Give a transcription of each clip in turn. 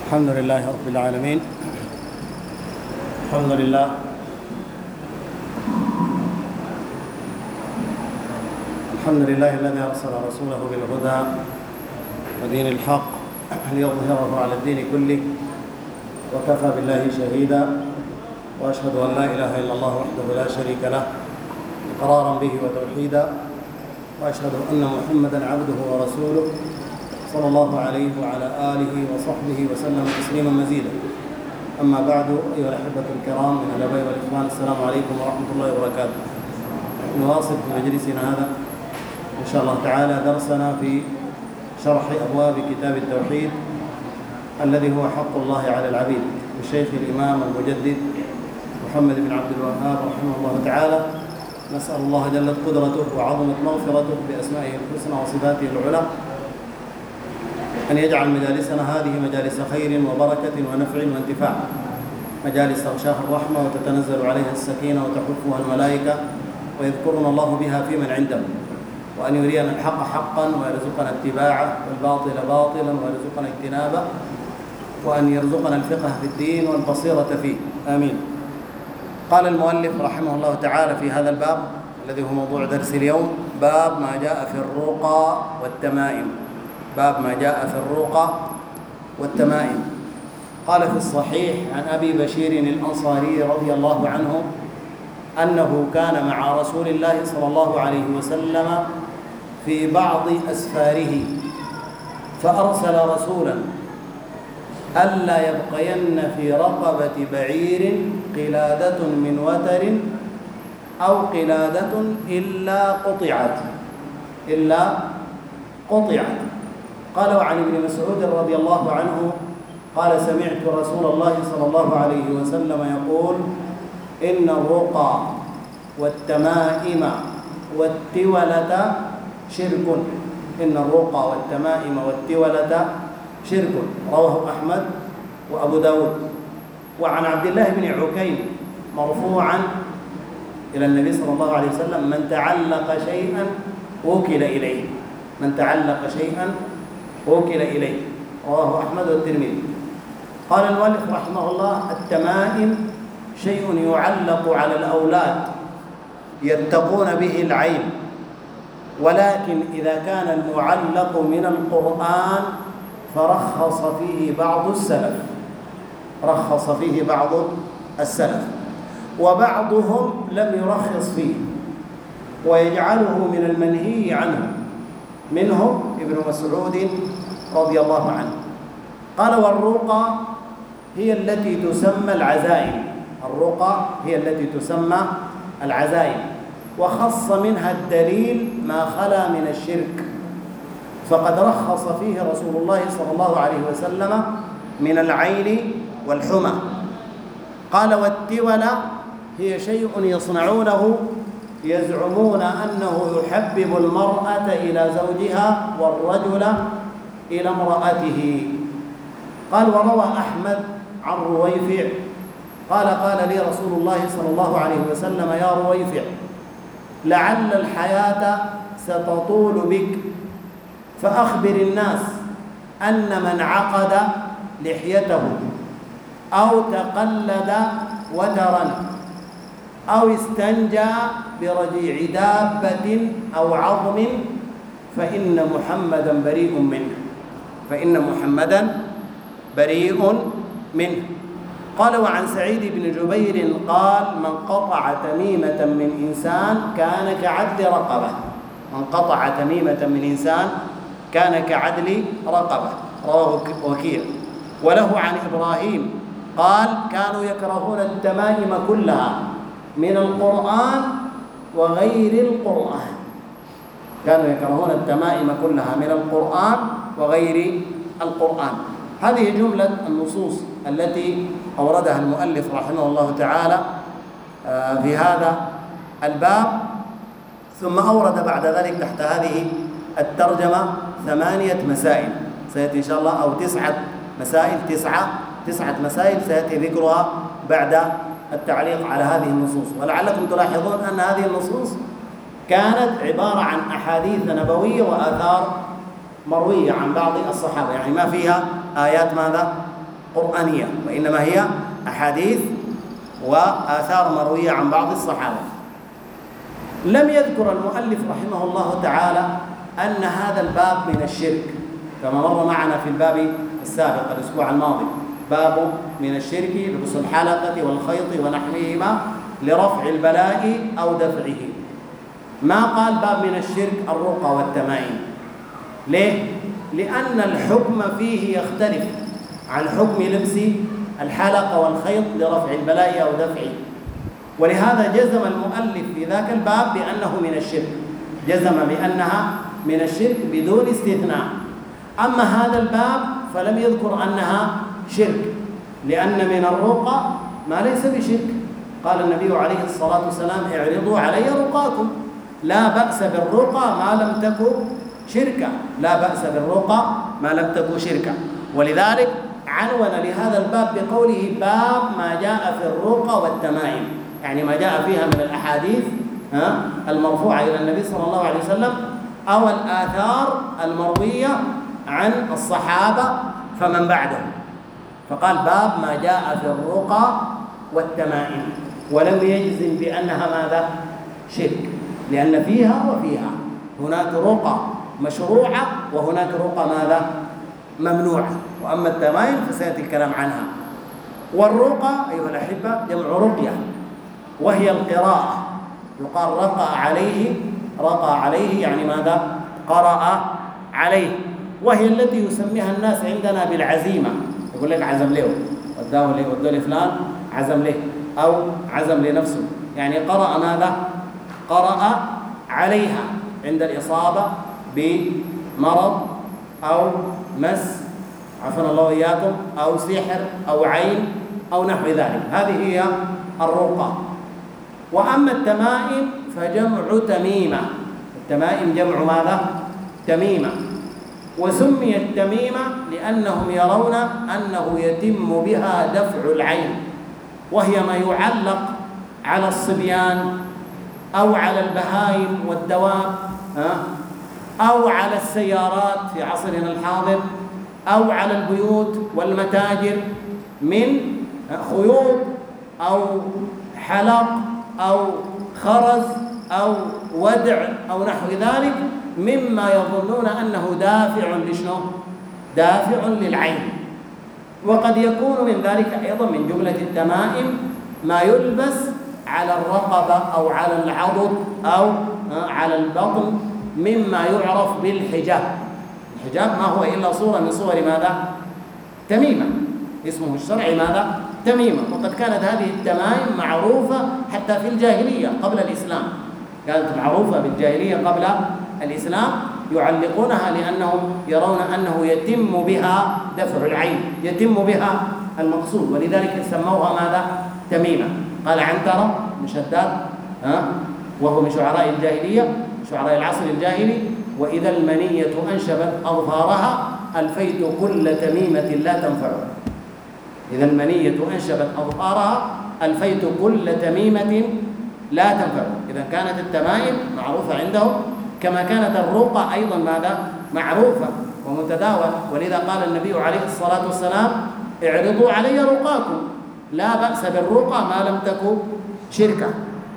الحمد لله رب العالمين. الحمد لله الذي أرسل رسوله بالهدى ودين الحق ليظهره على الدين كله، وكفى بالله شهيدا، وأشهد أن لا إله إلا الله وحده لا شريك له إقرارا به وتوحيدا، وأشهد أن محمدا عبده ورسوله صلى الله عليه وعلى آله وصحبه وسلم تسليما مزيدا. أما بعد، أيها الأحبة الكرام من الآباء والإخوان، السلام عليكم ورحمة الله وبركاته. نواصل في مجلسنا هذا إن شاء الله تعالى درسنا في شرح أبواب كتاب التوحيد الذي هو حق الله على العبيد، للشيخ الإمام المجدد محمد بن عبد الوهاب رحمه الله تعالى. نسأل الله جلت قدرته وعظمت مغفرته بأسمائه الحسنى وصفاته العلى أن يجعل مجالسنا هذه مجالس خير وبركة ونفع وانتفاع، مجالس تغشاها الرحمة وتتنزل عليها السكينة وتحفها الملائكة ويذكرنا الله بها في من عنده، وأن يرينا الحق حقا ويرزقنا اتباعه والباطل باطلا ويرزقنا اجتنابه، وأن يرزقنا الفقه في الدين والبصيرة فيه، آمين. قال المؤلف رحمه الله تعالى في هذا الباب الذي هو موضوع درس اليوم: باب ما جاء في الرقى والتمائم. باب ما جاء في الرقى والتمائم. قال في الصحيح عن أبي بشير الأنصاري رضي الله عنه أنه كان مع رسول الله صلى الله عليه وسلم في بعض أسفاره، فأرسل رسولا ألا يبقين في رقبة بعير قلادة من وتر أو قلادة إلا قطعت. قال: وعن ابن مسعود رضي الله عنه قال: سمعت رسول الله صلى الله عليه وسلم يقول: إن الرقى والتمائم والتولة شرك. إن الرقى والتمائم والتولة شرك. رواه أحمد وأبو داود. وعن عبد الله بن عكيم مرفوعا إلى النبي صلى الله عليه وسلم: من تعلق شيئا وكل إليه. من تعلق شيئا وكل إليه. رواه أحمد والترمذي. قال المؤلف رحمه الله: التمائم شيء يعلق على الأولاد يتقون به العين، ولكن إذا كان المعلق من القرآن فرخص فيه بعض السلف، وبعضهم لم يرخص فيه ويجعله من المنهي عنه، منهم ابن مسعود رضي الله عنه. قال: والرقى هي التي تسمى العزائم. الرقى هي التي تسمى العزائم، وخص منها الدليل ما خلا من الشرك، فقد رخص فيه رسول الله صلى الله عليه وسلم من العين والحمى. قال: والتولة هي شيء يصنعونه يزعمون أنه يحبب المرأة إلى زوجها والرجل إلى امرأته. قال: وروى أحمد عن رويفع قال: قال لي رسول الله صلى الله عليه وسلم: يا رويفع، لعل الحياة ستطول بك، فأخبر الناس أن من عقد لحيته أو تقلد وترا أو استنجى برجيع دابة أو عظم فإن محمدا بريء منه. قال: وعن سعيد بن جبير قال: من قطع تميمة من إنسان كان كعدل رقبة. من قطع تميمة من إنسان كان كعدل رقبة. رواه وكيع. وله عن إبراهيم قال: كانوا يكرهون التمائم كلها من القرآن وغير القرآن. كانوا يكرهون التمائم كلها من القرآن وغير القرآن. هذه جملة النصوص التي أوردها المؤلف رحمه الله تعالى في هذا الباب، ثم أورد بعد ذلك تحت هذه الترجمة 8 مسائل سيأتي إن شاء الله، أو 9 مسائل، 9 مسائل سيأتي ذكرها بعد التعليق على هذه النصوص. ولعلكم تلاحظون أن هذه النصوص كانت عبارة عن أحاديث نبوية وآثار مروية عن بعض الصحابة، يعني ما فيها آيات ماذا؟ قرآنية، وإنما هي أحاديث وآثار مروية عن بعض الصحابة. لم يذكر المؤلف رحمه الله تعالى أن هذا الباب من الشرك، كما مر معنا في الباب السابق الأسبوع الماضي، باب من الشرك لبس الحلقة والخيط ونحوهما لرفع البلاء أو دفعه. ما قال باب من الشرك الرقى والتمائم. ليه؟ لأن الحكم فيه يختلف عن حكم لبس الحلقة والخيط لرفع البلاء أو دفعه، ولهذا جزم المؤلف في ذاك الباب بأنه من الشرك، جزم بأنها من الشرك بدون استثناء. أما هذا الباب فلم يذكر أنها شرك، لأن من الرقى ما ليس بشرك. قال النبي عليه الصلاة والسلام: اعرضوا علي رقاكم، لا بأس بالرقى ما لم تكن شركا، لا بأس بالرقى ما لم تكن شركا. ولذلك عنون لهذا الباب بقوله: باب ما جاء في الرقى والتمائم، يعني ما جاء فيها من الأحاديث المرفوعة إلى النبي صلى الله عليه وسلم أو الآثار المروية عن الصحابة فمن بعدهم. فقال: باب ما جاء في الرقى والتمائم، ولم يجزم بأنها ماذا؟ شرك، لأن فيها وفيها، هناك رقى مشروعة وهناك رقى ماذا؟ ممنوعة. وأما التمائم فسيأتي الكلام عنها. والرقى أيها الأحبة جمع رقية، وهي القراءة، يقال رقى عليه، رقى عليه يعني ماذا؟ قرأ عليه، وهي التي يسميها الناس عندنا بالعزيمة، يقول لك عزم له، وداه لفلان عزم له أو عزم لنفسه، يعني قرأ ماذا؟ قرأ عليها عند الإصابة بمرض أو مس، عافانا الله وإياكم، أو سحر أو عين أو نحو ذلك، هذه هي الرقى. وأما التمائم فجمع تميمة، التمائم جمع ماذا؟ تميمة. وسميت تميمة لأنهم يرون أنه يتم بها دفع العين، وهي ما يعلق على الصبيان أو على البهائم والدواب أو على السيارات في عصرنا الحاضر أو على البيوت والمتاجر من خيوط أو حلق أو خرز أو ودع أو نحو ذلك، مما يظنون أنه دافع لشنو؟ دافع للعين. وقد يكون من ذلك أيضا من جملة التمائم ما يلبس على الرقبة أو على العضد أو على البطن مما يعرف بالحجاب. الحجاب ما هو إلا صورة من صور ماذا؟ تميمة، اسمه الشرعي ماذا؟ تميمة. وقد كانت هذه التمائم معروفة حتى في الجاهلية قبل الإسلام، كانت معروفة بالجاهلية قبل الإسلام، يعلقونها لأنهم يرون أنه يتم بها دفع العين، يتم بها المقصود، ولذلك سموها ماذا؟ تميمة. قال عنترة بن شداد وهو من شعراء الجاهلية، شعراء العصر الجاهلي: وإذا المنية أنشبت أظفارها ألفيت كل تميمة لا تنفع. إذا المنية أنشبت أظفارها ألفيت كل تميمة لا تنفع. إذا كانت التمائم معروفة عندهم، كما كانت الرقى أيضا ماذا؟ معروفة ومتداولة. ولذا قال النبي عليه الصلاة والسلام: اعرضوا علي رقاكم، لا بأس بالرقى ما لم تكن شركا.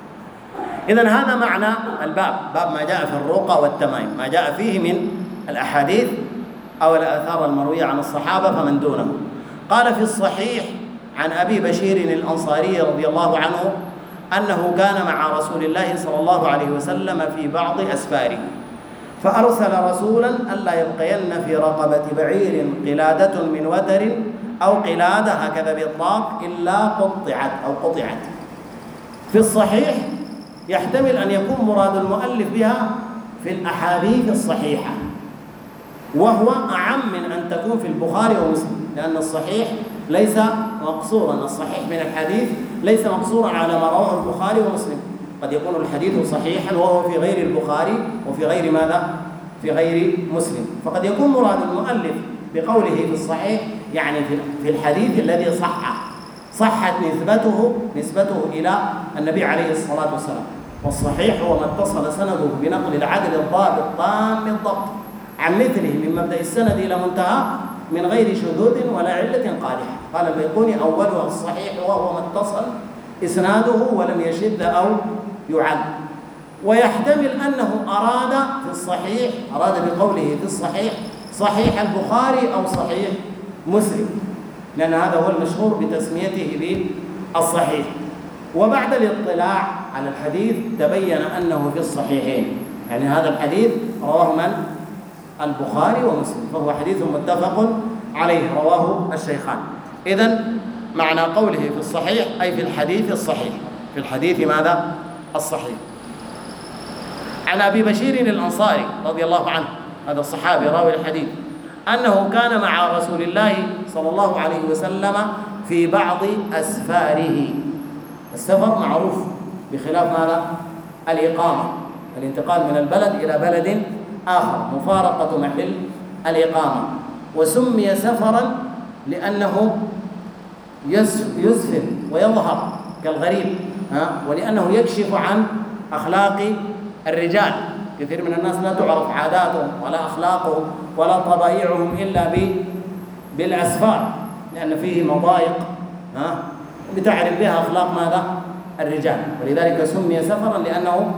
إذن هذا معنى الباب، باب ما جاء في الرقى والتمائم، ما جاء فيه من الأحاديث أو الآثار المروية عن الصحابة فمن دونهم. قال في الصحيح عن أبي بشير الأنصاري رضي الله عنه أنه كان مع رسول الله صلى الله عليه وسلم في بعض أسفاره، فأرسل رسولا ألا يبقين في رقبة بعير قلادة من وتر أو قلادة هكذا بإطلاق إلا قطعت أو قطعت. في الصحيح يحتمل أن يكون مراد المؤلف بها في الأحاديث الصحيحة، وهو أعم من أن تكون في البخاري ومسلم، لأن الصحيح ليس مقصورا، الصحيح من الحديث ليس مقصورا على ما رواه البخاري ومسلم، قد يكون الحديث صحيحا وهو في غير البخاري وفي غير ماذا؟ في غير مسلم. فقد يكون مراد المؤلف بقوله في الصحيح يعني في الحديث الذي صحت نسبته إلى النبي عليه الصلاة والسلام. والصحيح هو ما اتصل سنده بنقل العدل الضابط تام الضبط عن مثله من مبدأ السند إلى منتهى من غير شذوذ ولا علة قادحة. قال البيقوني أولها الصحيح وهو ما اتصل إسناده ولم يشذ أو يعل. ويحتمل أنه أراد في الصحيح، أراد بقوله في الصحيح صحيح البخاري أو صحيح مسلم، لأن هذا هو المشهور بتسميته بالصحيح. وبعد الاطلاع على الحديث تبين أنه في الصحيحين، يعني هذا الحديث رواه من؟ البخاري ومسلم، فهو حديث متفق عليه رواه الشيخان. إذن معنى قوله في الصحيح أي في الحديث الصحيح، في الحديث ماذا؟ الصحيح. عن أبي بشير الأنصاري رضي الله عنه، هذا الصحابي راوي الحديث، أنه كان مع رسول الله صلى الله عليه وسلم في بعض أسفاره. السفر معروف بخلاف ماذا؟ الإقامة، الانتقال من البلد إلى بلد آخر، مفارقة محل الإقامة. وسمي سفرا لأنه يسفر ويظهر كالغريب، ولأنه يكشف عن أخلاق الرجال. كثير من الناس لا تعرف عاداتهم ولا أخلاقهم ولا طبائعهم إلا بالأسفار، لأن فيه مضايق بتعرف بها أخلاق ماذا؟ الرجال. ولذلك سمي سفرا لأنه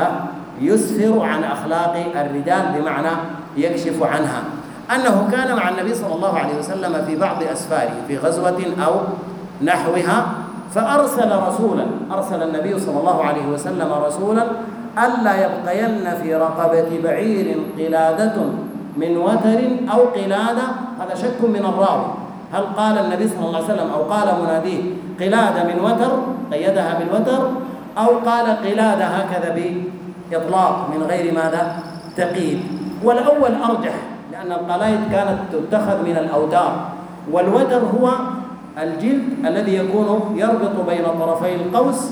يسفر عن أخلاق الرجال، بمعنى يكشف عنها. أنه كان مع النبي صلى الله عليه وسلم في بعض أسفاره في غزوة أو نحوها، فأرسل رسولا، أرسل النبي صلى الله عليه وسلم رسولا ألا يبقين في رقبة بعير قلادة من وتر أو قلادة. هذا شك من الراوي، هل قال النبي صلى الله عليه وسلم أو قال مناديه قلادة من وتر قيدها بالوتر، أو قال قلادة هكذا بإطلاق من غير ماذا؟ تقييد. والأول أرجح، لأن القلايد كانت تتخذ من الأوتار، والوتر هو الجلد الذي يكون يربط بين طرفي القوس،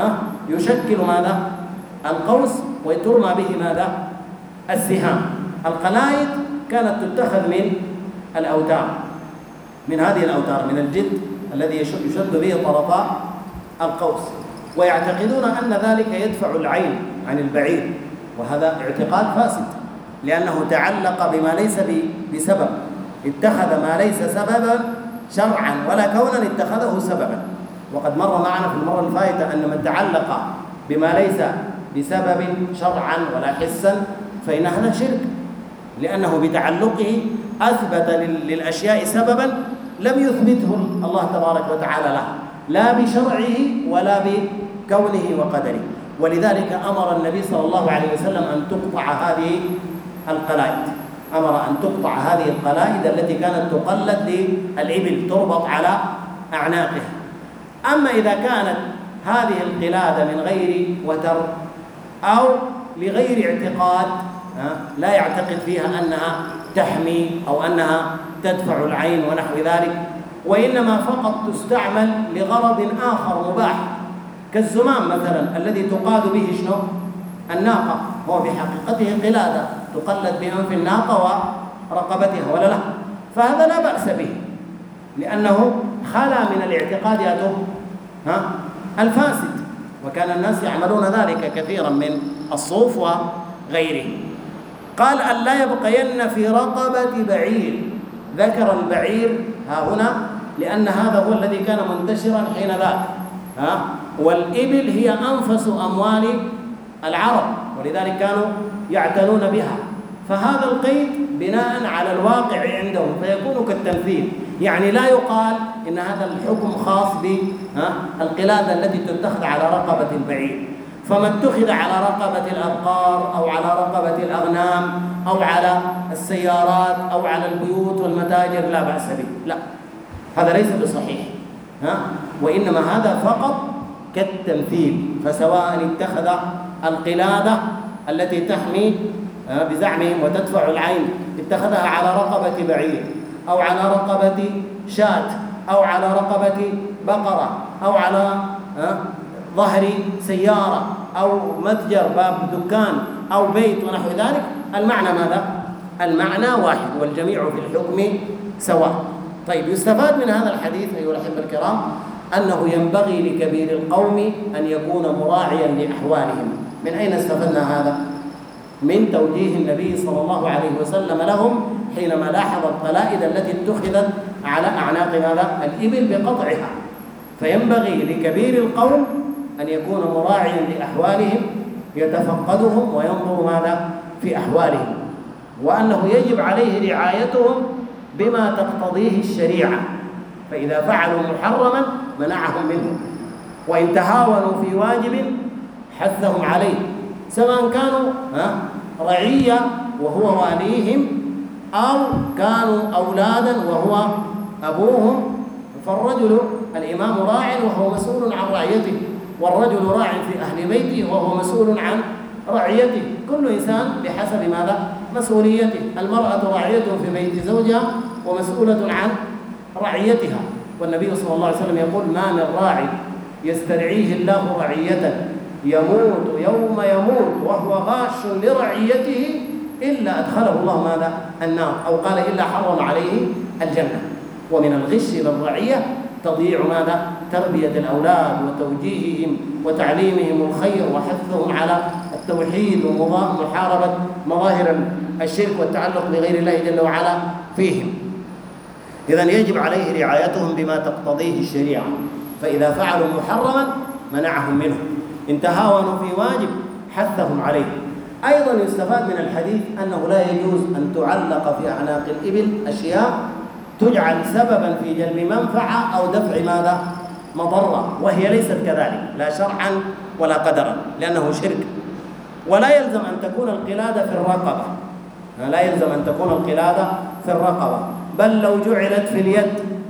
يشكل ماذا؟ القوس، وترمى به ماذا؟ السهام. القلايد كانت تتخذ من الأوتار، من هذه الأوتار، من الجلد الذي يشد به طرفا القوس. ويعتقدون أن ذلك يدفع العين عن البعير، وهذا اعتقاد فاسد، لأنه تعلق بما ليس بسبب، اتخذ ما ليس سببا شرعا ولا كونا، اتخذه سببا. وقد مر معنا في المرة الفائتة أن من تعلق بما ليس بسبب شرعا ولا حسا فإن هذا شرك، لأنه بتعلقه أثبت للأشياء سببا لم يثبته الله تبارك وتعالى له، لا بشرعه ولا بكونه وقدره. ولذلك أمر النبي صلى الله عليه وسلم أن تقطع هذه القلائد، أمر أن تقطع هذه القلائد التي كانت تقلد للإبل، تربط على أعناقها. أما إذا كانت هذه القلادة من غير وتر أو لغير اعتقاد، لا يعتقد فيها أنها تحمي أو أنها تدفع العين ونحو ذلك، وإنما فقط تستعمل لغرض آخر مباح، كالزمام مثلا الذي تقاد به شنو؟ الناقة، هو بحقيقته قلادة تقلد بأنف الناقة ورقبتها، ولا لا؟ فهذا لا بأس به، لأنه خلا من الاعتقاد الفاسد، وكان الناس يعملون ذلك كثيرا من الصوف وغيره. قال أن لا يبقين في رقبة بعير، ذكر البعير ها هنا لأن هذا هو الذي كان منتشرا حين ذاك، والإبل هي أنفس أموال العرب، ولذلك كانوا يعتنون بها. فهذا القيد بناء على الواقع عندهم فيكون كالتمثيل، يعني لا يقال إن هذا الحكم خاص بالقلادة التي تتخذ على رقبة البعير، فما اتخذ على رقبة الأبقار أو على رقبة الأغنام أو على السيارات أو على البيوت والمتاجر لا بأس به، لا، هذا ليس بصحيح، وإنما هذا فقط كالتمثيل. فسواء اتخذ القلادة التي تحمي بزعمهم وتدفع العين، اتخذها على رقبة بعير أو على رقبة شاة أو على رقبة بقرة أو على ظهر سيارة أو متجر باب دكان أو بيت ونحو ذلك، المعنى ماذا؟ المعنى واحد، والجميع في الحكم سواء. طيب، يستفاد من هذا الحديث أيها الأحبة الكرام أنه ينبغي لكبير القوم أن يكون مراعيا لأحوالهم. من أين استفدنا هذا؟ من توجيه النبي صلى الله عليه وسلم لهم حينما لاحظ القلائد التي اتخذت على أعناق ماذا؟ الإبل بقطعها. فينبغي لكبير القوم أن يكون مراعيا لأحوالهم، يتفقدهم وينظر ماذا؟ في أحوالهم، وأنه يجب عليه رعايتهم بما تقتضيه الشريعة. فإذا فعلوا محرما منعهم منه، وإن تهاونوا في واجب حثهم عليه، سواء كانوا رعية وهو واليهم، أو كانوا أولادا وهو أبوهم. فالرجل الإمام راع وهو مسؤول عن رعيته، والرجل راع في أهل بيته وهو مسؤول عن رعيته. كل إنسان بحسب ماذا؟ مسؤوليته. المرأة راعية في بيت زوجها ومسؤولة عن رعيتها. والنبي صلى الله عليه وسلم يقول: ما من راع يسترعيه الله رعية يموت يوم يموت وهو غاش لرعيته إلا أدخله الله ماذا؟ النار، أو قال إلا حرم عليه الجنة. ومن الغش للرعية تضييع ماذا؟ تربية الأولاد وتوجيههم وتعليمهم الخير وحثهم على التوحيد ومحاربة مظاهر الشرك والتعلق بغير الله جل وعلا فيهم. إذن يجب عليه رعايتهم بما تقتضيه الشريعة. فإذا فعلوا محرما منعهم منه، إن تهاونوا في واجب حثهم عليه. أيضا يستفاد من الحديث أنه لا يجوز أن تعلق في أعناق الإبل أشياء تجعل سببا في جلب منفعة أو دفع ماذا؟ مضرة، وهي ليست كذلك لا شرعا ولا قدرا، لأنه شرك. ولا يلزم أن تكون القلادة في الرقبة، لا يلزم أن تكون القلادة في الرقبة، بل لو جعلت في اليد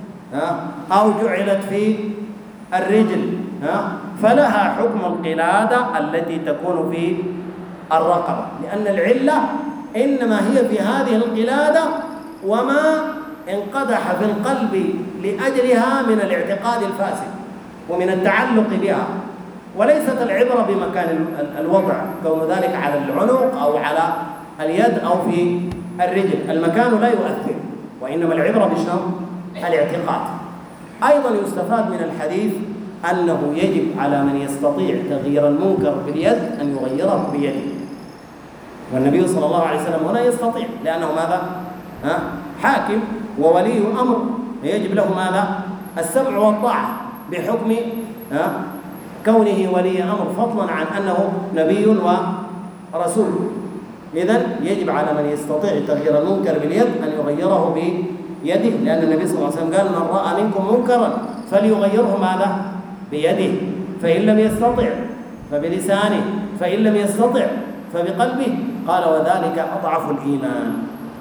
أو جعلت في الرجل فلها حكم القلادة التي تكون في الرقبة، لأن العلة إنما هي في هذه القلادة وما انقدح في القلب لأجلها من الاعتقاد الفاسد ومن التعلق بها، وليست العبرة بمكان الوضع، كون ذلك على العنق أو على اليد أو في الرجل. المكان لا يؤثر، وإنما العبرة بشنو؟ الاعتقاد. أيضا يستفاد من الحديث أنه يجب على من يستطيع تغيير المنكر باليد أن يغيره بيده، والنبي صلى الله عليه وسلم هنا يستطيع، لأنه ماذا؟ حاكم وولي أمر، يجب له ماذا؟ السمع والطاعة بحكم كونه ولي أمر، فضلا عن أنه نبي ورسول. إذن يجب على من يستطيع تغيير المنكر باليد أن يغيره بيده، لأن النبي صلى الله عليه وسلم قال: من رأى منكم منكرا فليغيره ماذا؟ بيده، فإن لم يستطع فبلسانه، فإن لم يستطع فبقلبه، قال: وذلك أضعف الإيمان.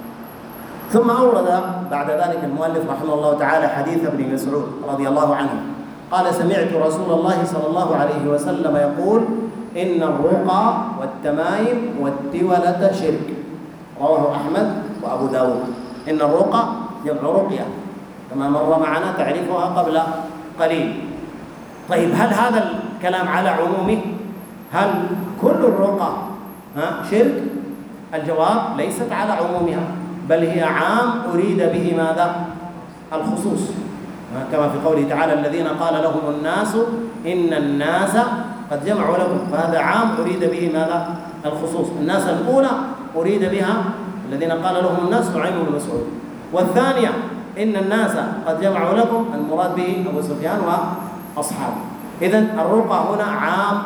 ثم أورد بعد ذلك المؤلف رحمه الله تعالى حديث ابن مسعود رضي الله عنه قال: سمعت رسول الله صلى الله عليه وسلم يقول: إن الرقى والتمايم والتولة شرك. رواه أحمد وأبو داود. إن الرقى جمع رقية كما مر معنا تعريفها قبل قليل. طيب، هل هذا الكلام على عمومه؟ هل كل الرقى شرك؟ الجواب: ليست على عمومها، بل هي عام أريد به ماذا؟ الخصوص، كما في قوله تعالى: الذين قال لهم الناس إن الناس قد جمعوا لكم، فهذا عام أريد به ماذا؟ الخصوص. الناس الأولى أريد بها الذين قال لهم الناس نعيم بن مسعود، والثانية إن الناس قد جمعوا لكم المراد به أبو سفيان وأصحابه. إذن الرقى هنا عام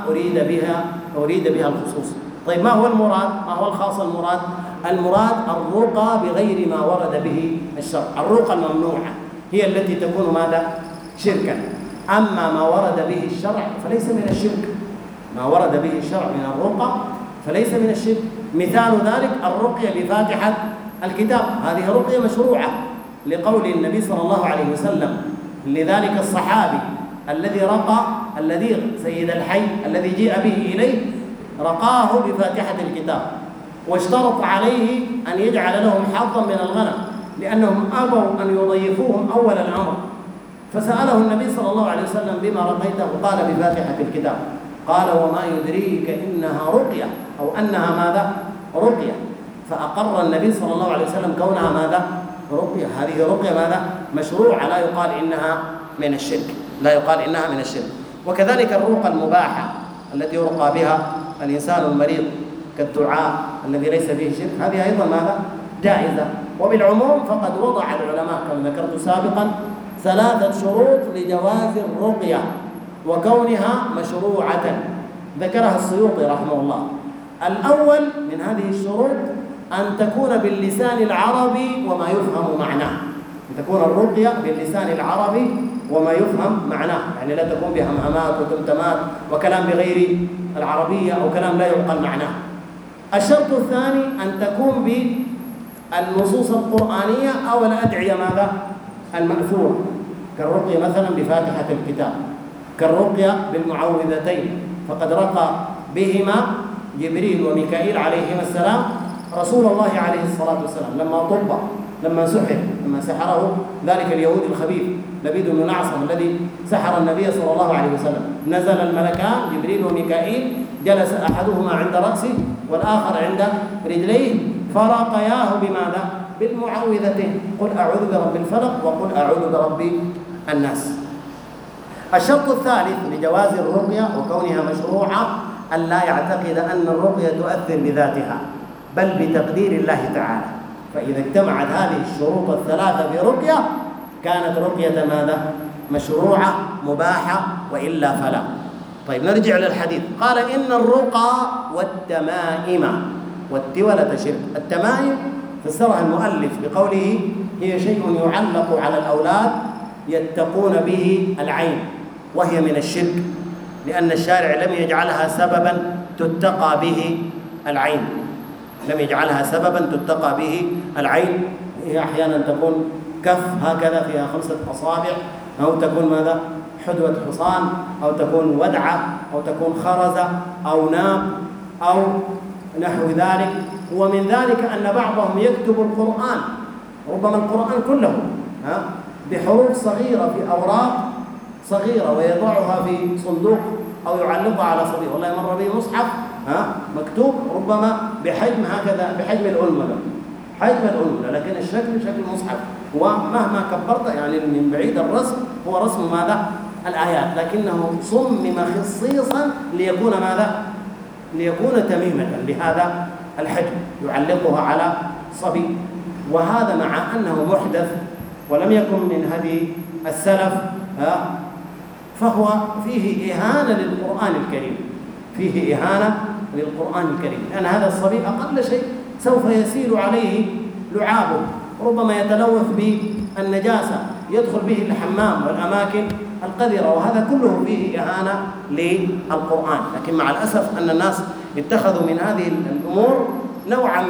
أريد بها الخصوص. طيب، ما هو المراد؟ ما هو الخاص المراد؟ المراد الرقى بغير ما ورد به الشرع. الرقى الممنوعة هي التي تكون ماذا؟ شركا. أما ما ورد به الشرع فليس من الشرك. ما ورد به الشرع من الرقى فليس من الشرك. مثال ذلك الرقية بفاتحة الكتاب، هذه رقية مشروعة لقول النبي صلى الله عليه وسلم لذلك الصحابي الذي رقى الذي سيد الحي الذي جاء به إليه، رقاه بفاتحة الكتاب، واشترط عليه أن يجعل لهم حظا من الغنم، لأنهم أبوا أن يضيفوهم أول الأمر. فسأله النبي صلى الله عليه وسلم: بما رقيته؟ قال: بفاتحة الكتاب. قال: وما يدريك إنها رقية، أو أنها ماذا؟ رقية. فأقر النبي صلى الله عليه وسلم كونها ماذا؟ رقية. هذه رقية ماذا؟ مشروعة، لا يقال إنها من الشرك، لا يقال إنها من الشرك. وكذلك الرقى المباحة التي يرقى بها الإنسان المريض كالدعاء الذي ليس فيه شرك، هذه أيضا ماذا؟ جائزة، وبالعموم فقد وضع العلماء كما ذكرت سابقا 3 شروط لجواز الرقية وكونها مشروعة، ذكرها السيوطي رحمه الله. الأول من هذه الشروط أن تكون باللسان العربي وما يفهم معناه، أن تكون الرقية باللسان العربي وما يفهم معناه، يعني لا تكون بهمهمات وتمتمات وكلام بغير العربية أو كلام لا يعقل معناه. الشرط الثاني أن تكون بالنصوص القرآنية أو الأدعية ماذا؟ المأثورة، كالرقية مثلا بفاتحة الكتاب، كالرقية بالمعوذتين، فقد رقى بهما جبريل وميكائيل عليهما السلام رسول الله عليه الصلاة والسلام لما سحره ذلك اليهودي الخبيث لبيد بن الأعصم الذي سحر النبي صلى الله عليه وسلم. نزل الملكان جبريل وميكائيل، جلس أحدهما عند رأسه والآخر عند رجليه، فرقياه بماذا؟ بالمعوذتين، قل أعوذ برب الفلق وقل أعوذ برب الناس. الشرط الثالث لجواز الرقية وكونها مشروعة أن لا يعتقد أن الرقية تؤثر بذاتها بل بتقدير الله تعالى، فإذا اجتمعت هذه الشروط الثلاثة برقية كانت رقية ماذا؟ مشروعة مباحة، وإلا فلا. طيب نرجع للحديث. قال إن الرقى والتمائم والتولة شرك. التمائم فسرها المؤلف بقوله هي شيء يعلق على الأولاد يتقون به العين، وهي من الشرك لأن الشارع لم يجعلها سببا تتقى به العين، لم يجعلها سببا تتقى به العين. هي أحيانا تكون كف هكذا فيها 5 أصابع، أو تكون ماذا؟ حدوة حصان، أو تكون ودعة، أو تكون خرزة أو ناب أو نحو ذلك. ومن ذلك أن بعضهم يكتب القرآن، ربما القرآن كله بحروف صغيرة في أوراق صغيرة ويضعها في صندوق أو يعلقها على صديق. والله مر بي مصحف مكتوب ربما بحجم هكذا، بحجم الأنملة، لكن الشكل شكل مصحف، ومهما كبرت يعني من بعيد الرسم هو رسم ماذا؟ الآيات، لكنه صمم خصيصا ليكون ماذا؟ ليكون تميمة لهذا الحجم يعلقها على صبي. وهذا مع أنه محدث ولم يكن من هدي السلف، فهو فيه إهانة للقرآن الكريم، لأن هذا الصبي أقل شيء سوف يسيل عليه لعابه، ربما يتلوث بالنجاسة، يدخل به الحمام والأماكن القذرة، وهذا كله فيه إهانة للقرآن. لكن مع الأسف أن الناس اتخذوا من هذه الأمور نوعا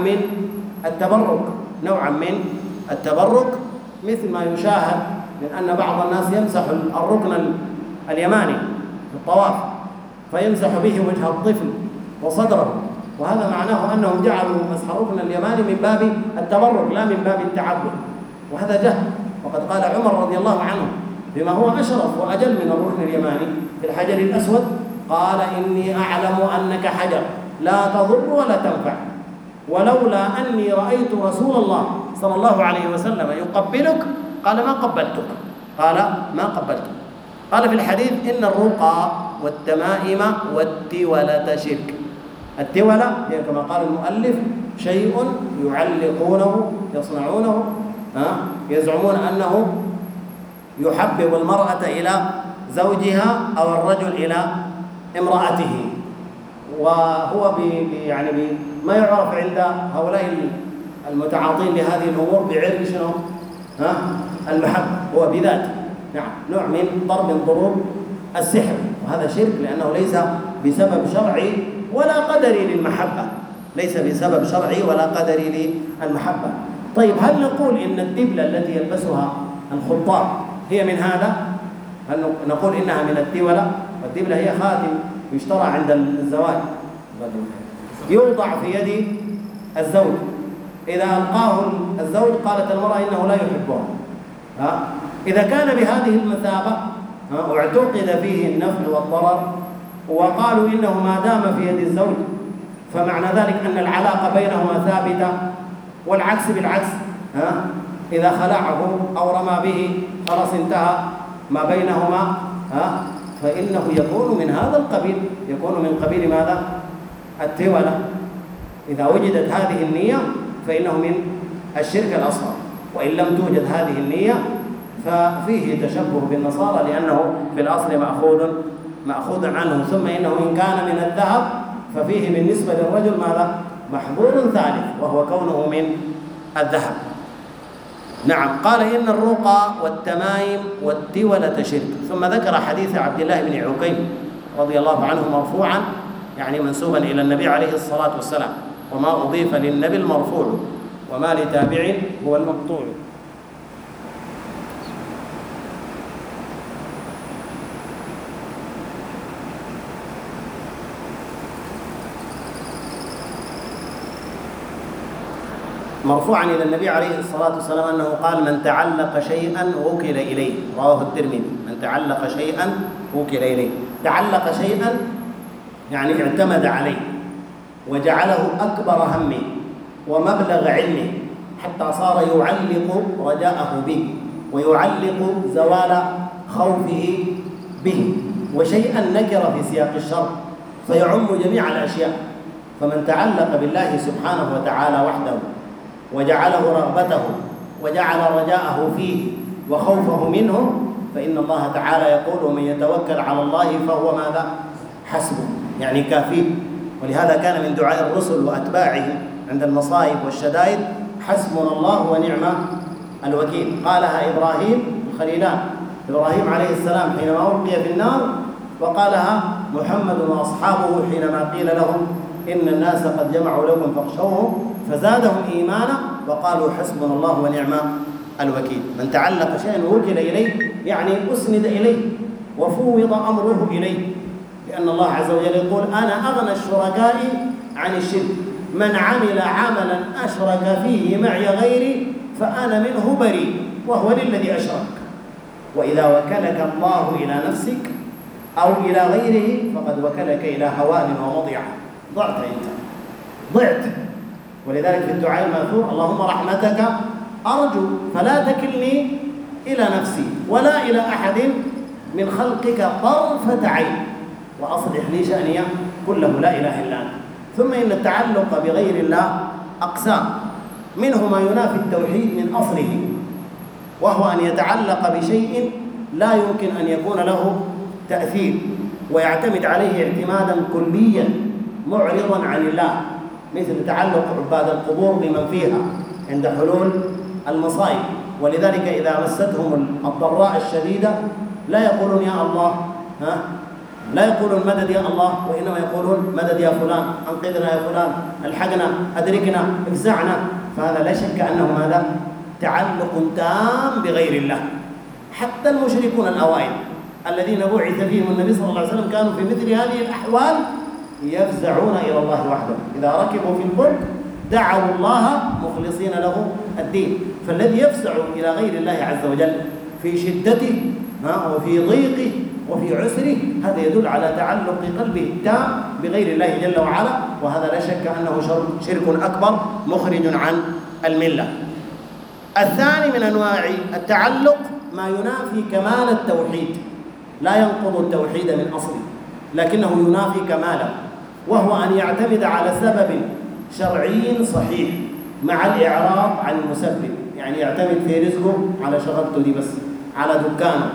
من التبرك، مثل ما يشاهد من أن بعض الناس يمسح الركن اليماني في الطواف فيمسح به وجه الطفل وصدره، وهذا معناه أنهم جعلوا مسح الركن اليماني من باب التبرك لا من باب التعبد، وهذا جهل. وقد قال عمر رضي الله عنه بما هو أشرف وأجل من الركن اليماني في الحجر الأسود، قال إني أعلم أنك حجر لا تضر ولا تنفع، ولولا أني رأيت رسول الله صلى الله عليه وسلم يقبلك قال ما قبلتك. قال في الحديث إن الرقى والتمائم والتولة شرك. التولة هي كما قال المؤلف شيء يعلقونه يصنعونه، يزعمون أنه يحبب المرأة إلى زوجها أو الرجل إلى امرأته، وهو يعني ما يعرف عند هؤلاء المتعاطين لهذه الأمور بعرق شنو؟ المحبة، هو بذاته نوع من ضروب السحر، وهذا شرك لأنه ليس بسبب شرعي ولا قدري للمحبة، للمحبة. طيب هل نقول إن الدبلة التي يلبسها الخطاب هي من هذا؟ هل نقول إنها من التولة؟ والدبلة هي خاتم يشترى عند الزواج، يوضع في يد الزوج، إذا ألقاه الزوج قالت المرأة إنه لا يحبها. إذا كان بهذه المثابة واعتقد فيه النفع والضرر، وقالوا إنه ما دام في يد الزوج فمعنى ذلك أن العلاقة بينهما ثابتة، والعكس بالعكس، إذا خلعه أو رمى به خلاص انتهى ما بينهما، فإنه يكون من هذا القبيل، يكون من قبيل ماذا؟ التولة. إذا وجدت هذه النية فإنه من الشرك الأصغر. وإن لم توجد هذه النية ففيه تشبه بالنصارى، لأنه في الأصل مأخوذ عنه. ثم إنه إن كان من الذهب ففيه بالنسبة للرجل ماذا؟ محظور ثالث، وهو كونه من الذهب. نعم. قال إن الرقى والتمايم والتولة شرك. ثم ذكر حديث عبد الله بن عكيم رضي الله عنه مرفوعا، يعني منسوبا إلى النبي عليه الصلاة والسلام، وما أضيف للنبي المرفوع وما لتابع هو المقطوع. مرفوعا إلى النبي عليه الصلاة والسلام أنه قال: من تعلق شيئا وكل إليه. رواه الترمذي. من تعلق شيئا وكل إليه. تعلق شيئا يعني اعتمد عليه وجعله أكبر همه ومبلغ علمه، حتى صار يعلق رجاءه به ويعلق زوال خوفه به، وشيئا نكر في سياق الشر فيعم جميع الأشياء. فمن تعلق بالله سبحانه وتعالى وحده وجعله رغبته وجعل رجاءه فيه وخوفه منه، فإن الله تعالى يقول: ومن يتوكل على الله فهو ماذا؟ حسبه، يعني كافيه. ولهذا كان من دعاء الرسل وأتباعه عند المصائب والشدائد: حسبنا الله ونعم الوكيل. قالها إبراهيم الخليلان، إبراهيم عليه السلام حينما ألقي في النار، وقالها محمد وأصحابه حينما قيل لهم: إن الناس قد جمعوا لكم فاخشوهم فزادهم إيمانا وقالوا حسبنا الله ونعم الوكيل. من تعلق شيئا وكل إليه، يعني أسند إليه وفوض أمره إليه، لأن الله عز وجل يقول: أنا أغنى الشركاء عن الشرك، من عمل عملا أشرك فيه معي غيري فأنا منه بريء وهو للذي أشرك. وإذا وكلك الله إلى نفسك أو إلى غيره فقد وكلك إلى هوان ومضيعة، ضعت أنت، ضعت. ولذلك في الدعاء المأثور: اللهم رحمتك أرجو فلا تكلني إلى نفسي ولا إلى أحد من خلقك طرفة عين وأصلح لي شأني كله لا إله إلا أنت. ثم إن التعلق بغير الله أقسام، منه ما ينافي التوحيد من أصله، وهو أن يتعلق بشيء لا يمكن أن يكون له تأثير ويعتمد عليه اعتمادا كليا معرضا عن الله، مثل تعلق عباد القبور بمن فيها عند حلول المصائب. ولذلك إذا مستهم الضراء الشديدة لا يقولون يا الله، لا يقولون مدد يا الله، وإنما يقولون مدد يا فلان، أنقذنا يا فلان، الحقنا، أدركنا، افزعنا. فهذا لا شك أنه ماذا؟ تعلق تام بغير الله. حتى المشركون الأوائل الذين بعث فيهم النبي صلى الله عليه وسلم كانوا في مثل هذه الأحوال يفزعون إلى الله وحده. إذا ركبوا في الفلك دعوا الله مخلصين له الدين. فالذي يفزع إلى غير الله عز وجل في شدته وفي ضيقه وفي عسره، هذا يدل على تعلق قلبه التام بغير الله جل وعلا، وهذا لا شك أنه شرك أكبر مخرج عن الملة. الثاني من أنواع التعلق ما ينافي كمال التوحيد، لا ينقض التوحيد من أصله لكنه ينافي كماله، وهو أن يعتمد على سبب شرعي صحيح مع الإعراض عن المسبب. يعني يعتمد في رزقه على شغلته دي بس، على دكانه،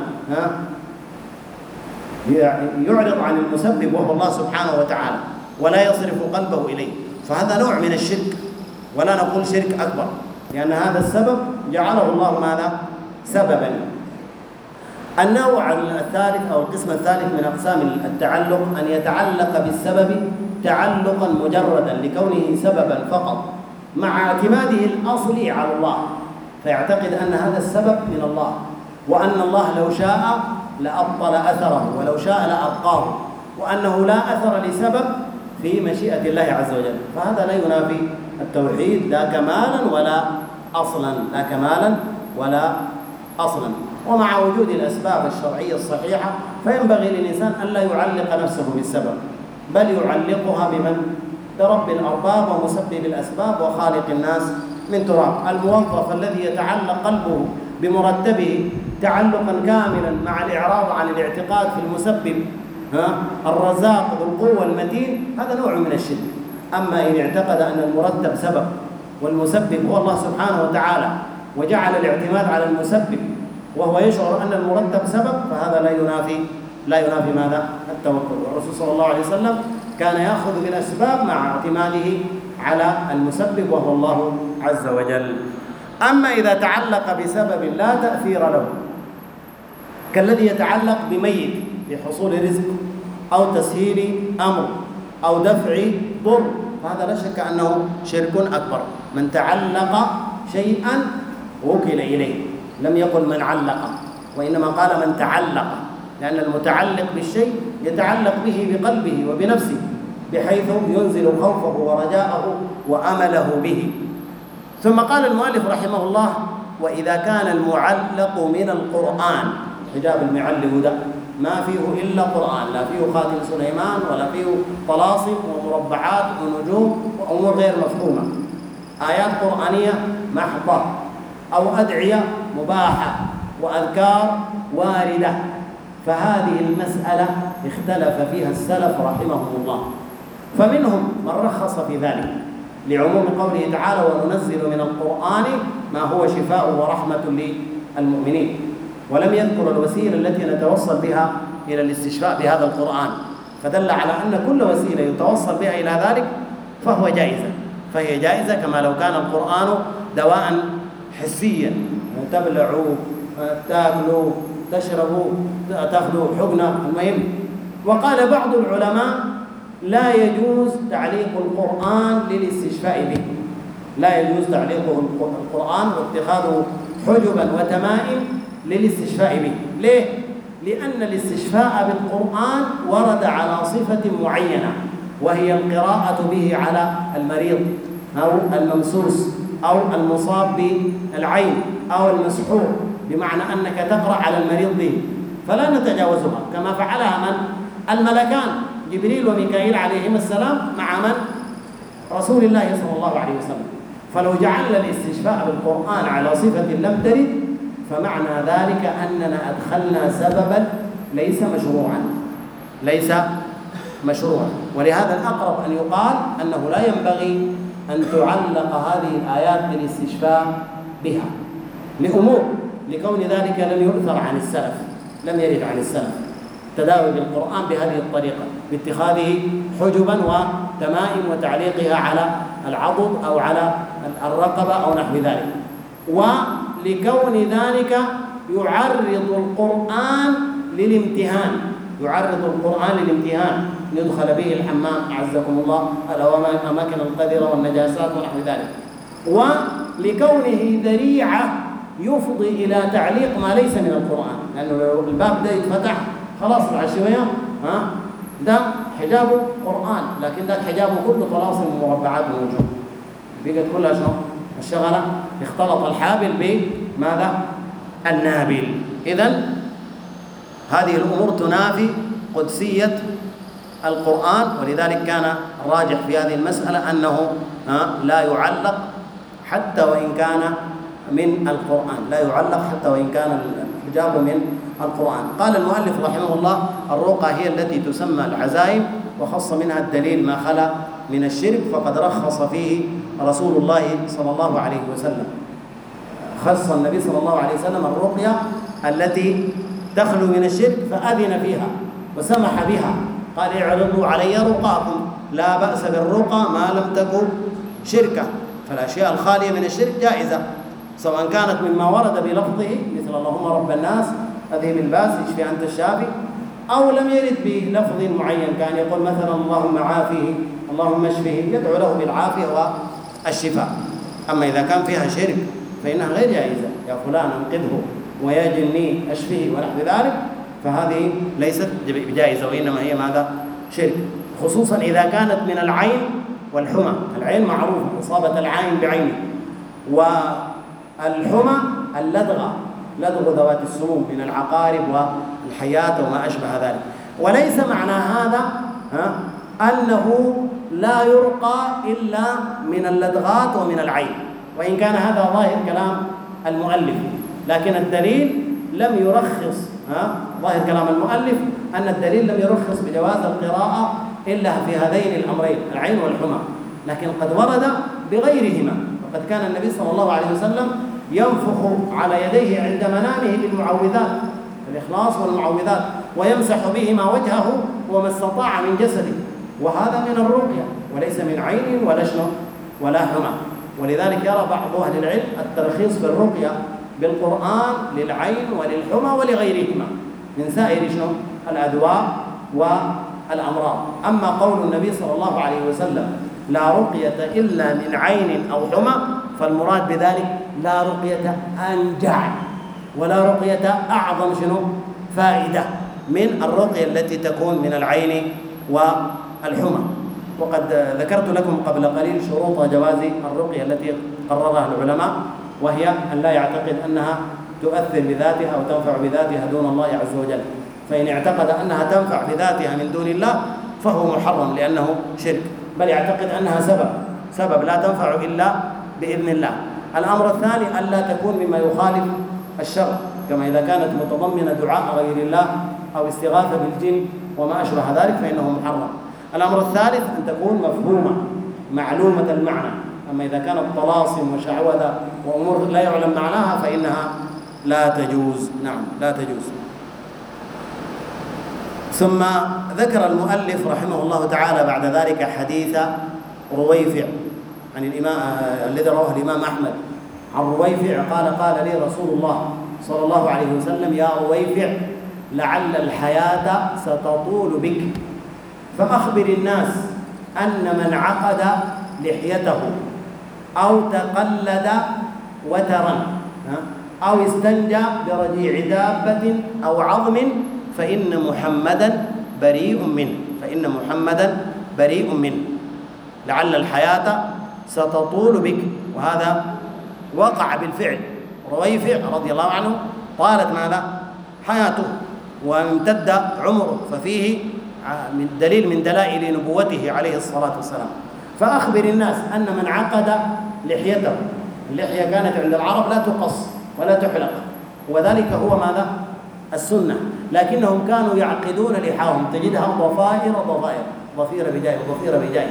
يعرض عن المسبب وهو الله سبحانه وتعالى ولا يصرف قلبه إليه. فهذا نوع من الشرك، ولا نقول شرك أكبر، لأن هذا السبب جعله الله ماذا؟ سببا. النوع الثالث أو القسم الثالث من أقسام التعلق أن يتعلق بالسبب تعلقا مجردا لكونه سببا فقط، مع اعتماده الأصلي على الله، فيعتقد أن هذا السبب من الله، وأن الله لو شاء لأبطل أثره ولو شاء لأبقاه، وأنه لا أثر لسبب في مشيئة الله عز وجل. فهذا لا ينافي التوحيد لا كمالا ولا أصلا، لا كمالا ولا أصلا. ومع وجود الأسباب الشرعية الصحيحة فينبغي للإنسان أن لا يعلق نفسه بالسبب، بل يعلقها برب الأرباب ومسبب الأسباب وخالق الناس من تراب. الموظف الذي يتعلق قلبه بمرتبه تعلقا كاملا مع الإعراض عن الاعتقاد في المسبب الرزاق ذو القوة المتين، هذا نوع من الشرك. أما إن اعتقد أن المرتب سبب والمسبب هو الله سبحانه وتعالى، وجعل الاعتماد على المسبب وهو يشعر أن المرتب سبب، فهذا لا ينافي ماذا؟ التوكل. والرسول صلى الله عليه وسلم كان يأخذ بالأسباب مع اعتماده على المسبب وهو الله عز وجل. أما إذا تعلق بسبب لا تأثير له كالذي يتعلق بميت في حصول رزق أو تسهيل أمر أو دفع ضر، فهذا لا شك أنه شرك أكبر. من تعلق شيئا وكل إليه، لم يقل من علق، وإنما قال من تعلق، لأن المتعلق بالشيء يتعلق به بقلبه وبنفسه بحيث ينزل خوفه ورجاءه وأمله به. ثم قال المؤلف رحمه الله: وإذا كان المعلق من القرآن، حجاب المعلق ده ما فيه إلا قرآن، لا فيه خاتم سليمان ولا فيه طلاسم ومربعات ونجوم وأمور غير مفهومة، آيات قرآنية محضة أو أدعية مباحة وأذكار واردة، فهذه المسألة اختلف فيها السلف رحمهم الله. فمنهم من رخص في ذلك لعموم قوله تعالى: وننزل من القرآن ما هو شفاء ورحمة للمؤمنين، ولم يذكر الوسيلة التي نتوصل بها إلى الاستشفاء بهذا القرآن، فدل على أن كل وسيلة يتوصل بها إلى ذلك فهي جائزة كما لو كان القرآن دواء حسيا، تبلعوا تاكلوا تشربوا تاخذوا حقنة المهم. وقال بعض العلماء: لا يجوز تعليق القرآن للاستشفاء به، لا يجوز تعليق القرآن واتخاذه حجبا وتمائم للاستشفاء به. ليه؟ لأن الاستشفاء بالقرآن ورد على صفة معينة، وهي القراءة به على المريض أو الممسوس أو المصاب بالعين أو المسحور، بمعنى أنك تقرأ على المريض به، فلا نتجاوزها كما فعلها من؟ الملكان جبريل وميكائيل عليهما السلام مع من؟ رسول الله صلى الله عليه وسلم. فلو جعلنا الاستشفاء بالقرآن على صفة لم ترد، فمعنى ذلك أننا أدخلنا سببا ليس مشروعا. ولهذا الأقرب أن يقال أنه لا ينبغي أن تعلق هذه الآيات بالاستشفاء بها لأمور، لكون ذلك لم يؤثر عن السلف، لم يرد عن السلف التداوي بالقرآن بهذه الطريقة، باتخاذه حجبا وتمائم وتعليقها على العضد أو على الرقبة أو نحو ذلك، ولكون ذلك يعرض القرآن للامتهان، ندخل به الحمام أعزكم الله، الأماكن القذرة والنجاسات ونحو ذلك، ولكونه ذريعة يفضي إلى تعليق ما ليس من القرآن، لأنه لو الباب ده يتفتح خلاص العشوية ده حجابه قرآن، لكن ده حجابه كله طلاسم ومربعات ونجوم، بقت كلها شنو؟ الشغلة اختلط الحابل بماذا؟ النابل. إذن هذه الأمور تنافي قدسية القرآن، ولذلك كان الراجح في هذه المسألة أنه لا يعلق حتى وإن كان من القرآن، لا يعلق حتى وإن كان الحجاب من القرآن. قال المؤلف رحمه الله: الرقى هي التي تسمى العزائم، وخص منها الدليل ما خلا من الشرك، فقد رخص فيه رسول الله صلى الله عليه وسلم. خص النبي صلى الله عليه وسلم الرقية التي تخلو من الشرك فأذن فيها وسمح بها، قال: اعرضوا علي رقاكم، لا بأس بالرقى ما لم تكن شركة. فالأشياء الخالية من الشرك جائزة، سواء كانت مما ورد بلفظه مثل اللهم رب الناس أذهب الباس اشفي أنت الشافي، أو لم يرد بلفظ معين، كان يقول مثلا اللهم عافيه اللهم اشفه، يدعو له بالعافية والشفاء. أما إذا كان فيها شرك فإنها غير جائزة، يا فلان انقذه ويا جني اشفه ونحو ذلك، فهذه ليست بجائزة، وإنما هي ماذا؟ شرك، خصوصا إذا كانت من العين والحمى. العين معروف إصابة العين بعينه، والحمى اللدغة، لدغ ذوات السموم من العقارب والحيات وما أشبه ذلك. وليس معنى هذا أنه لا يرقى إلا من اللدغات ومن العين، وإن كان هذا ظاهر كلام المؤلف، لكن الدليل لم يرخص، ظاهر كلام المؤلف أن الدليل لم يرخص بجواز القراءة إلا في هذين الأمرين، العين والحمى، لكن قد ورد بغيرهما. قد كان النبي صلى الله عليه وسلم ينفخ على يديه عند منامه بالمعوذات، الإخلاص والمعوذات، ويمسح بهما وجهه وما استطاع من جسده، وهذا من الرقية وليس من عين ولا شنو ولا حمى. ولذلك يرى بعض أهل العلم الترخيص في الرقية بالقرآن للعين وللحمى ولغيرهما من سائر شنو الأدواء والأمراض. أما قول النبي صلى الله عليه وسلم لا رقية إلا من عين أو حمى، فالمراد بذلك لا رقية أنجع ولا رقية أعظم شنو فائدة من الرقية التي تكون من العين والحمى. وقد ذكرت لكم قبل قليل شروط جواز الرقية التي قررها العلماء، وهي أن لا يعتقد أنها تؤثر بذاتها أو تنفع بذاتها دون الله عز وجل، فإن اعتقد أنها تنفع بذاتها من دون الله فهو محرم لأنه شرك، بل يعتقد أنها سبب لا تنفع إلا بإذن الله. الأمر الثاني ألا تكون مما يخالف الشرع، كما إذا كانت متضمنة دعاء غير الله أو استغاثة بالجن وما أشبه ذلك فإنه محرم. الأمر الثالث أن تكون مفهومة معلومة المعنى، أما إذا كانت طلاسم وشعوذة وأمور لا يعلم معناها فإنها لا تجوز. نعم لا تجوز. ثم ذكر المؤلف رحمه الله تعالى بعد ذلك حديث رويفع عن الإمام الذي رواه الإمام أحمد عن رويفع قال لي رسول الله صلى الله عليه وسلم يا رويفع لعل الحياة ستطول بك، فأخبر الناس أن من عقد لحيته أو تقلد وترا أو استنجى برجيع دابة أو عظم فإن محمدا بريء منه لعل الحياة ستطول بك. وهذا وقع بالفعل، رويفع رضي الله عنه طالت ماذا حياته وامتد عمره، ففيه من دليل من دلائل نبوته عليه الصلاة والسلام. فأخبر الناس أن من عقد لحيته، اللحية كانت عند العرب لا تقص ولا تحلق، وذلك هو ماذا السنة، لكنهم كانوا يعقدون لحاهم، تجدها ضفير بجاي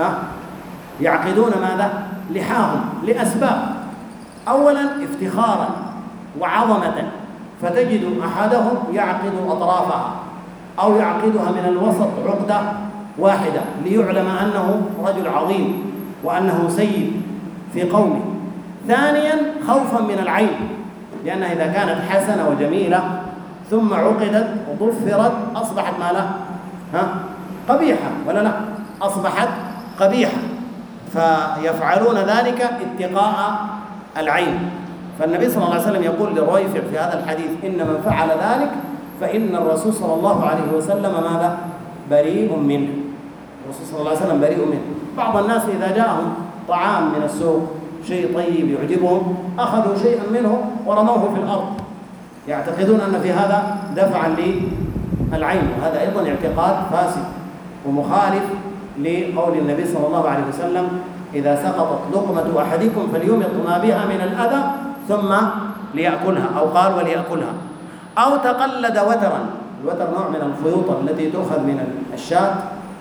يعقدون ماذا لحاهم لأسباب، أولا افتخارا وعظمة، فتجد أحدهم يعقد أطرافها أو يعقدها من الوسط عقدة واحدة ليعلم أنه رجل عظيم وأنه سيد في قومه. ثانيا خوفا من العين، لأنها إذا كانت حسنة وجميلة ثم عقدت وضفرت أصبحت ماذا قبيحة ولا لا، أصبحت قبيحة، فيفعلون ذلك اتقاء العين. فالنبي صلى الله عليه وسلم يقول لرويفع في هذا الحديث إن من فعل ذلك فإن الرسول صلى الله عليه وسلم ماذا بريء منه، الرسول صلى الله عليه وسلم بريء منه. بعض الناس إذا جاءهم طعام من السوق شيء طيب يعجبهم أخذوا شيئا منه ورموه في الأرض، يعتقدون أن في هذا دفعا للعين، وهذا أيضا اعتقاد فاسد ومخالف لقول النبي صلى الله عليه وسلم إذا سقطت لقمة أحدكم فليمط ما بها من الأذى ثم ليأكلها، أو قال وليأكلها. أو تقلد وترا، الوتر نوع من الخيوطة التي تؤخذ من الشاة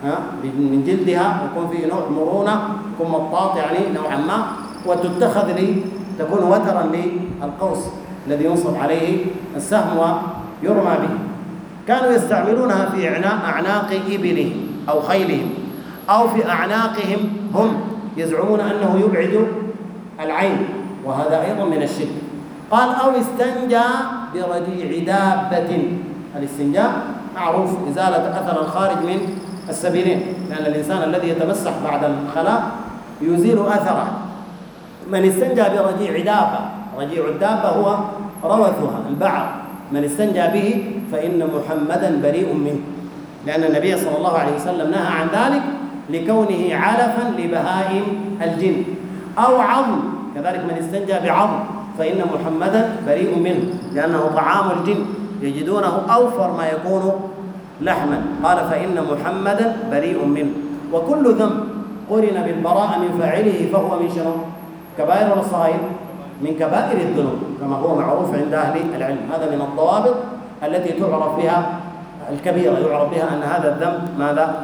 من جلدها، يكون فيه نوع مرونة، يكون مطاط يعني نوعا ما، وتتخذ تكون وترا للقوس الذي ينصب عليه السهم ويرمى به. كانوا يستعملونها في أعناق إبلهم أو خيلهم أو في أعناقهم هم، يزعمون أنه يبعد العين، وهذا أيضا من الشرك. قال أو استنجى برجيع دابة، الاستنجاء معروف إزالة أثر الخارج من السبيلين، لأن الإنسان الذي يتمسح بعد الخلاء يزيل أثره. من استنجى برجيع دابة، رجيع الدابة هو روثها البعر، من استنجى به فإن محمدا بريء منه، لأن النبي صلى الله عليه وسلم نهى عن ذلك لكونه علفا لبهائم الجن. أو عظم، كذلك من استنجى بعظم فإن محمدا بريء منه، لأنه طعام الجن يجدونه أوفر ما يكون لحما، قال فإن محمدا بريء منه. وكل ذنب قرن بالبراءة من فاعله فهو من شنو؟ كبائر ولا صغائر؟ من كبائر الذنوب كما هو معروف عند أهل العلم. هذا من الضوابط التي تعرف بها الكبيرة، يعرف بها أن هذا الذنب ماذا؟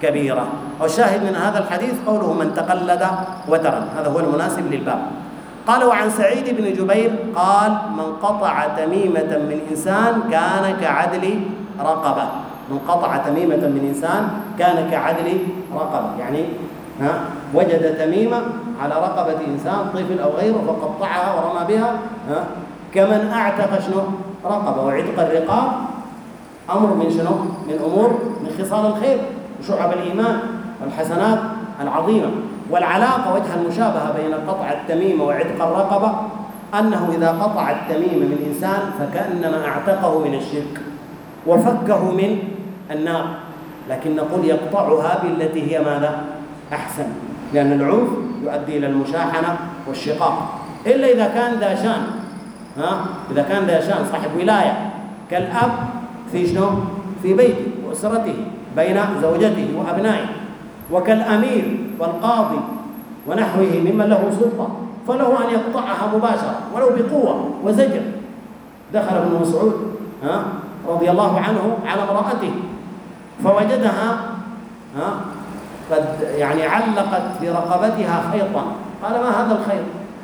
كبيرة. والشاهد من هذا الحديث قوله من تقلد وترا، هذا هو المناسب للباب. قال وعن سعيد بن جبير قال من قطع تميمة من إنسان كان كعدل رقبة. من قطع تميمة من إنسان كان كعدل رقبة، يعني وجد تميمة على رقبة إنسان طفل أو غيره فقطعها ورمى بها كمن أعتق شنو رقبة. وعتق الرقاب أمر من شنو؟ من أمور من خصال الخير وشعب الإيمان والحسنات العظيمة. والعلاقة وجه المشابهة بين قطع التميمة وعتق الرقبة أنه إذا قطع التميمة من إنسان فكأنما أعتقه من الشرك وفكه من النار، لكن نقول يقطعها بالتي هي ماذا؟ أحسن، لأن العنف يؤدي إلى المشاحنة والشقاق، إلا إذا كان ذا شان. إذا كان ذا شان صاحب ولاية كالأب في شنو؟ في بيته وأسرته بين زوجته وأبنائه، وكالأمير والقاضي ونحوه ممن له سلطة، فله أن يقطعها مباشرة ولو بقوة وزجر. دخل ابن مسعود رضي الله عنه على امرأته فوجدها قد يعني علقت في رقبتها خيطا. قال ما هذا الخيط؟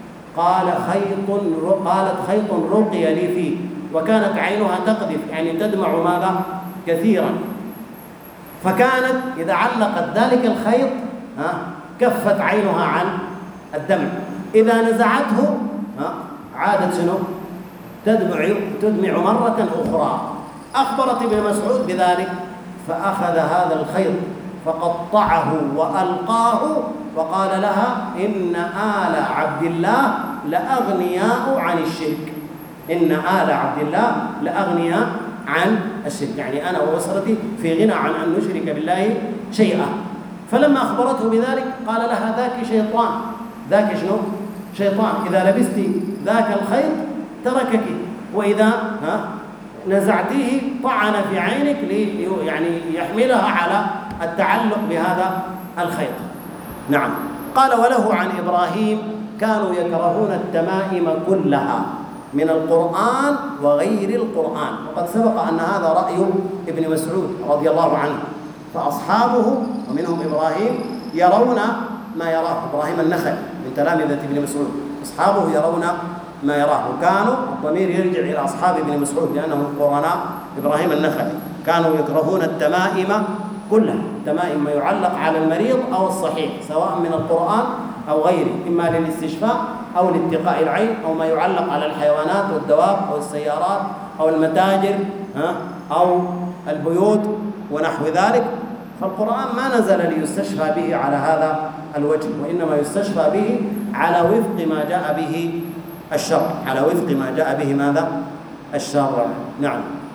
قالت خيط رقي لي فيه، وكانت عينها تقذف يعني تدمع ماذا؟ كثيرا. فكانت إذا علقت ذلك الخيط كفت عينها عن الدمع، إذا نزعته عادت شنو؟ تدمع مرة أخرى. أخبرت ابن مسعود بذلك فأخذ هذا الخيط فقطعه وألقاه وقال لها إن آل عبد الله لأغنياء عن الشرك. إن آل عبد الله لأغنياء عن الشرك، يعني أنا وأسرتي في غنى عن أن نشرك بالله شيئا. فلما أخبرته بذلك قال لها ذاك شيطان. ذاك شنو؟ شيطان، إذا لبست ذاك الخيط تركك، وإذا نزعتيه طعن في عينك يعني يحملها على التعلق بهذا الخيط. نعم. قال وله عن إبراهيم كانوا يكرهون التمائم كلها من القرآن وغير القرآن، وقد سبق أن هذا رأي ابن مسعود رضي الله عنه. فأصحابه ومنهم إبراهيم يرون ما يراه إبراهيم النخعي من تلامذة ابن مسعود، أصحابه يرون ما يراه. وكانوا الضمير يرجع إلى أصحاب ابن مسعود لأنهم قرناء إبراهيم النخعي. كانوا يكرهون التمائم كلها، التمائم ما يعلق على المريض أو الصحيح سواء من القرآن أو غيره، إما للاستشفاء أو لاتقاء العين، أو ما يعلق على الحيوانات والدواب أو السيارات أو المتاجر أو البيوت ونحو ذلك. فالقرآن ما نزل ليستشفى به على هذا الوجه، وإنما يستشفى به على وفق ما جاء به الشرع، على وفق ما جاء به ماذا؟ الشرع. نعم.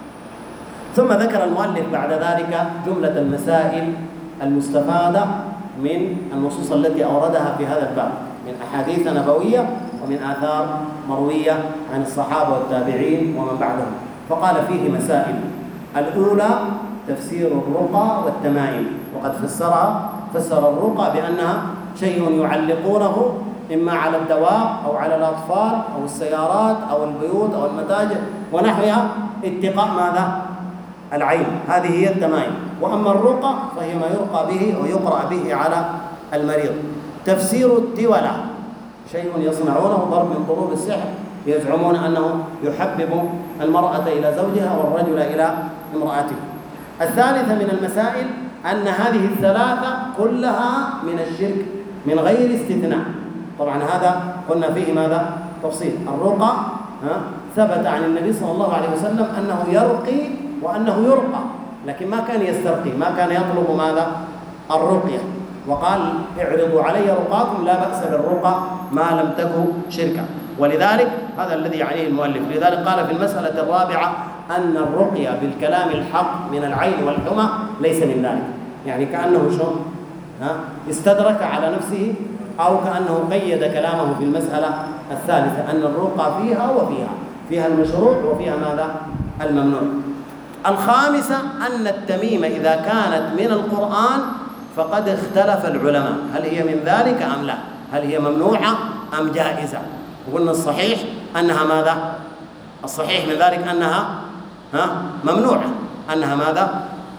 ثم ذكر المؤلف بعد ذلك جملة المسائل المستفادة من النصوص التي أوردها في هذا الباب من أحاديث نبوية ومن آثار مروية عن الصحابة والتابعين ومن بعدهم. فقال فيه مسائل. الأولى تفسير الرقى والتمائم، وقد فسر الرقى بأنها شيء يعلقونه إما على الدواب أو على الأطفال أو السيارات أو البيوت أو المتاجر ونحوها اتقاء ماذا؟ العين. هذه هي التمائم. وأما الرقى فهي ما يرقى به ويقرأ به على المريض. تفسير التولى شيء يصنعونه ضرب من ضروب السحر، يزعمون أنه يحبب المرأة إلى زوجها والرجل إلى امرأته. الثالثة من المسائل أن هذه الثلاثة كلها من الشرك من غير استثناء. طبعا هذا قلنا فيه ماذا؟ تفصيل. الرقى ثبت عن النبي صلى الله عليه وسلم أنه يرقي وأنه يرقى، لكن ما كان يسترقي، ما كان يطلب ماذا؟ الرقية. وقال اعرضوا علي رقاكم لا بأس بالرقى ما لم تكن شركا. ولذلك هذا الذي يعنيه المؤلف. لذلك قال في المسألة الرابعة أن الرقية بالكلام الحق من العين والحمى ليس من ذلك، يعني كأنه شو استدرك على نفسه، أو كأنه قيد كلامه في المسألة الثالثة أن الرقى فيها وفيها، فيها المشروع وفيها ماذا؟ الممنوع. الخامسة أن التميمة إذا كانت من القرآن فقد اختلف العلماء هل هي من ذلك أم لا، هل هي ممنوعة أم جائزة. وقلنا الصحيح أنها ماذا؟ الصحيح من ذلك أنها ممنوعة، أنها ماذا؟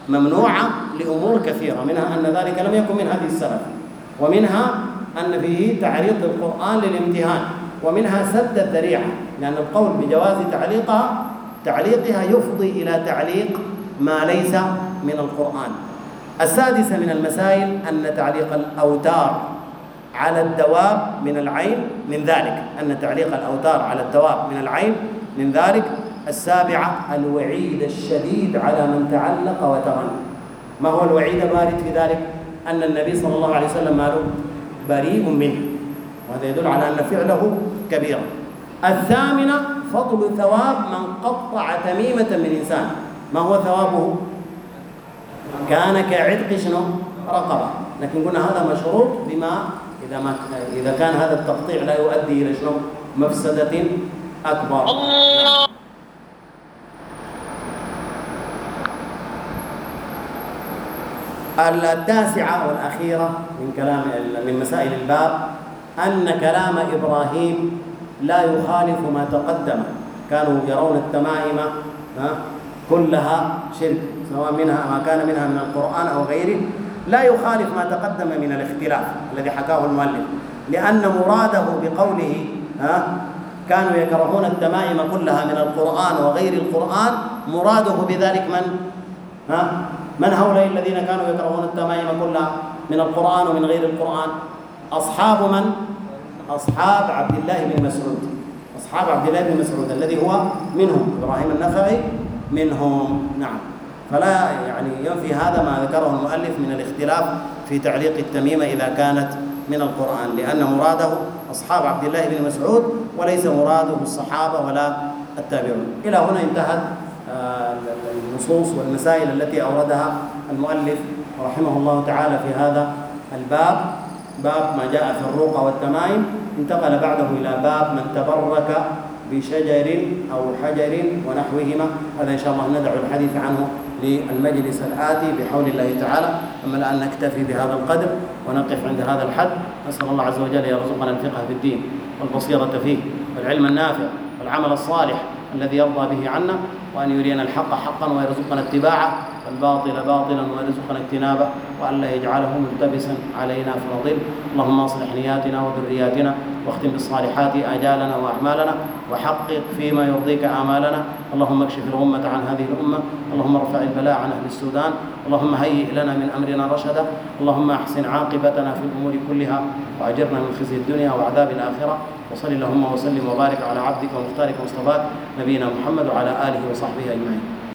ممنوعة لأمور كثيرة، منها أن ذلك لم يكن من هدي السلف، ومنها أن فيه تعريض القرآن للامتهان، ومنها سد الذريعة، لأن القول بجواز تعليقها يفضي إلى تعليق ما ليس من القرآن. السادسة من المسائل أن تعليق الأوتار على الدواب من العين من ذلك، أن تعليق الأوتار على الدواب من العين من ذلك. السابعة الوعيد الشديد على من تعلق وترن. ما هو الوعيد الوارد في ذلك؟ أن النبي صلى الله عليه وسلم قال بريء منه، وهذا يدل على أن فعله كبيرا. الثامنة فضل ثواب من قطع تميمة من إنسان. ما هو ثوابه؟ كان كعتق شنو؟ رقبة، لكن قلنا هذا مشروط بما إذا كان هذا التقطيع لا يؤدي إلى شنو؟ مفسدة أكبر. التاسعة والأخيرة من مسائل الباب أن كلام إبراهيم لا يخالف ما تقدم. كانوا يرون التمائم كلها شرك، سواء منها ما كان منها من القرآن أو غيره، لا يخالف ما تقدم من الاختلاف الذي حكاه المؤلف، لأن مراده بقوله كانوا يكرهون التمائم كلها من القرآن وغير القرآن، مراده بذلك من هؤلاء الذين كانوا يكرهون التمائم كلها من القرآن ومن غير القرآن؟ أصحاب من؟ أصحاب عبد الله بن مسعود. أصحاب عبد الله بن مسعود الذي هو منهم، إبراهيم النخعي منهم. نعم. فلا ينفي هذا ما ذكره المؤلف من الاختلاف في تعليق التميمة إذا كانت من القرآن، لأن مراده أصحاب عبد الله بن مسعود وليس مراده الصحابة ولا التابعون. إلى هنا انتهت النصوص والمسائل التي أوردها المؤلف رحمه الله تعالى في هذا الباب، باب ما جاء في الرقى والتمائم. انتقل بعده إلى باب من تبرك بشجر أو حجر ونحوهما. هذا إن شاء الله ندع الحديث عنه للمجلس الآتي بحول الله تعالى. أما الآن نكتفي بهذا القدر ونقف عند هذا الحد. نسأل الله عز وجل يرزقنا الفقه في الدين والبصيرة فيه والعلم النافع والعمل الصالح الذي يرضى به عنا، وأن يرينا الحق حقا ويرزقنا اتباعه والباطل باطلا ويرزقنا اجتنابه، وأن لا يجعله ملتبسا علينا فنضل. اللهم اصلح نياتنا وذرياتنا، واختم بالصالحات آجالنا وأعمالنا، وحقق فيما يرضيك آمالنا. اللهم اكشف الغمة عن هذه الأمة، اللهم ارفع البلاء عن أهل السودان، اللهم هيئ لنا من أمرنا رشدا، اللهم أحسن عاقبتنا في الأمور كلها، وأجرنا من خزي الدنيا وعذاب الآخرة. وصل اللهم وسلم وبارك على عبدك ومختارك ومصطفاك نبينا محمد وعلى آله وصحبه أجمعين.